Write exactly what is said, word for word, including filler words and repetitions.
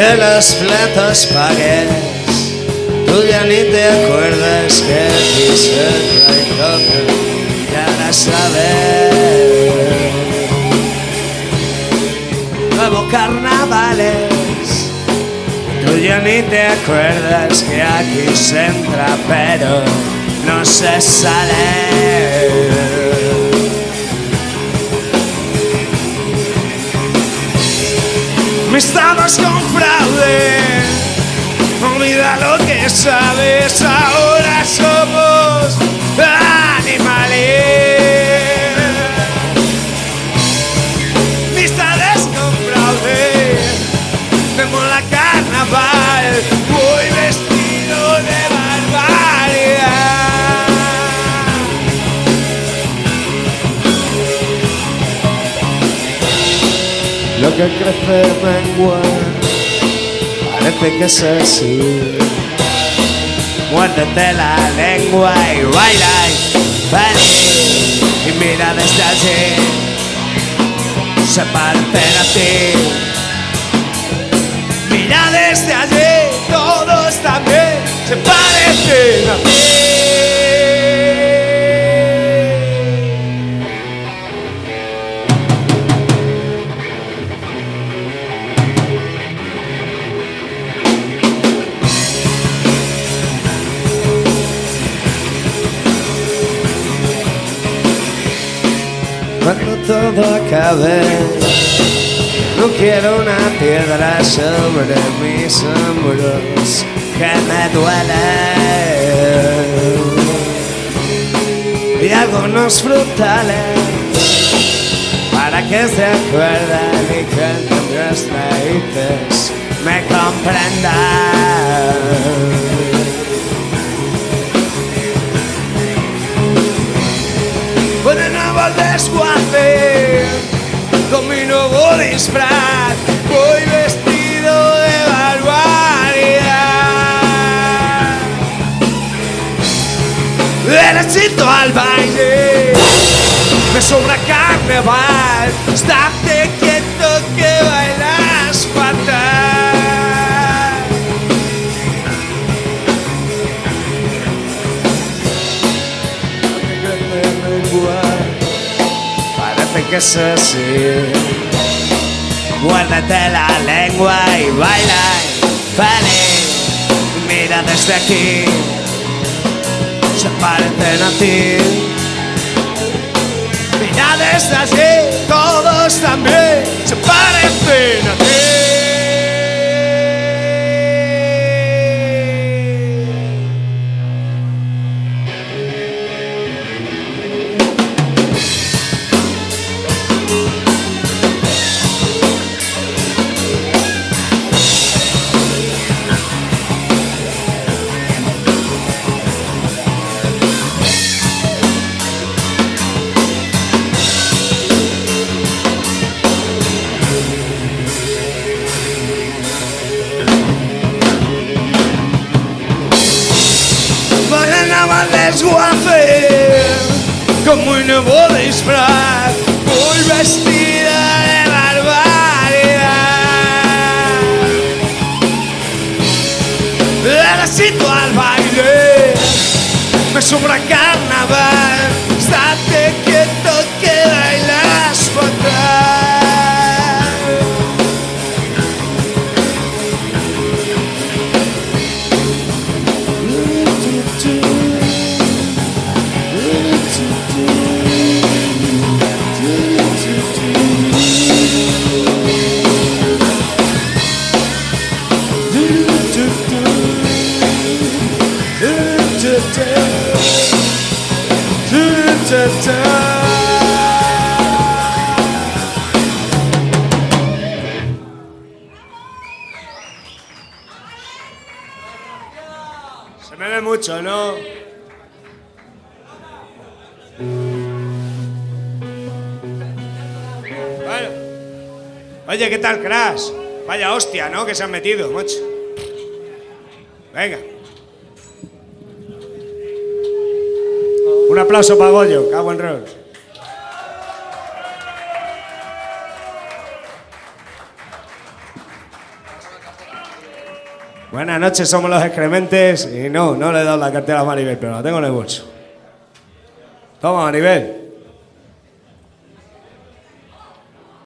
que los platos pagues, tú ya ni te acuerdas que quise traidor, ya la sabes. Nuevo carnavales, tú ya ni te acuerdas que aquí se entra pero no se sale. Estamos con fraude, olvida lo que sabes, ahora somos animales. Amistades con fraude, vemos la carnaval, voy vestido de barbaridad. Lo que crece mengua, parece que es así. Muérdete la lengua y baila feliz. Y mira desde allí, se parecen a ti. Mira desde allí, todos también se parecen a ti. Cuando todo acabe, no quiero una piedra sobre mis hombros que me duele. Y algunos frutales para que se acuerden y que entre mis raíces me comprendan. Con el nuevo desguace, con mi nuevo disfraz, voy vestido de barbaridad. Derechito al baile, me sobra carnaval, estate quieto que bailas fatal. Parece que es así. Muérdete la lengua y baila feliz. Mira desde aquí, se parecen a ti. Mira desde allí, todos también se parecen a ti. Desguace, con muy nuevo disfraz, voy vestida de barbaridad. Derechito al baile, me sobra carnaval, estate quieto que bailas fatal. Se me ve mucho, ¿no? Bueno. Oye, ¿qué tal, Crash? Vaya hostia, ¿no? Que se han metido, macho. Venga. Un aplauso para Goyo, cago en Ross. Buenas noches, somos los excrementes. Y no, no le he dado la cartera a Maribel, pero la tengo en el bolso. Toma, Maribel.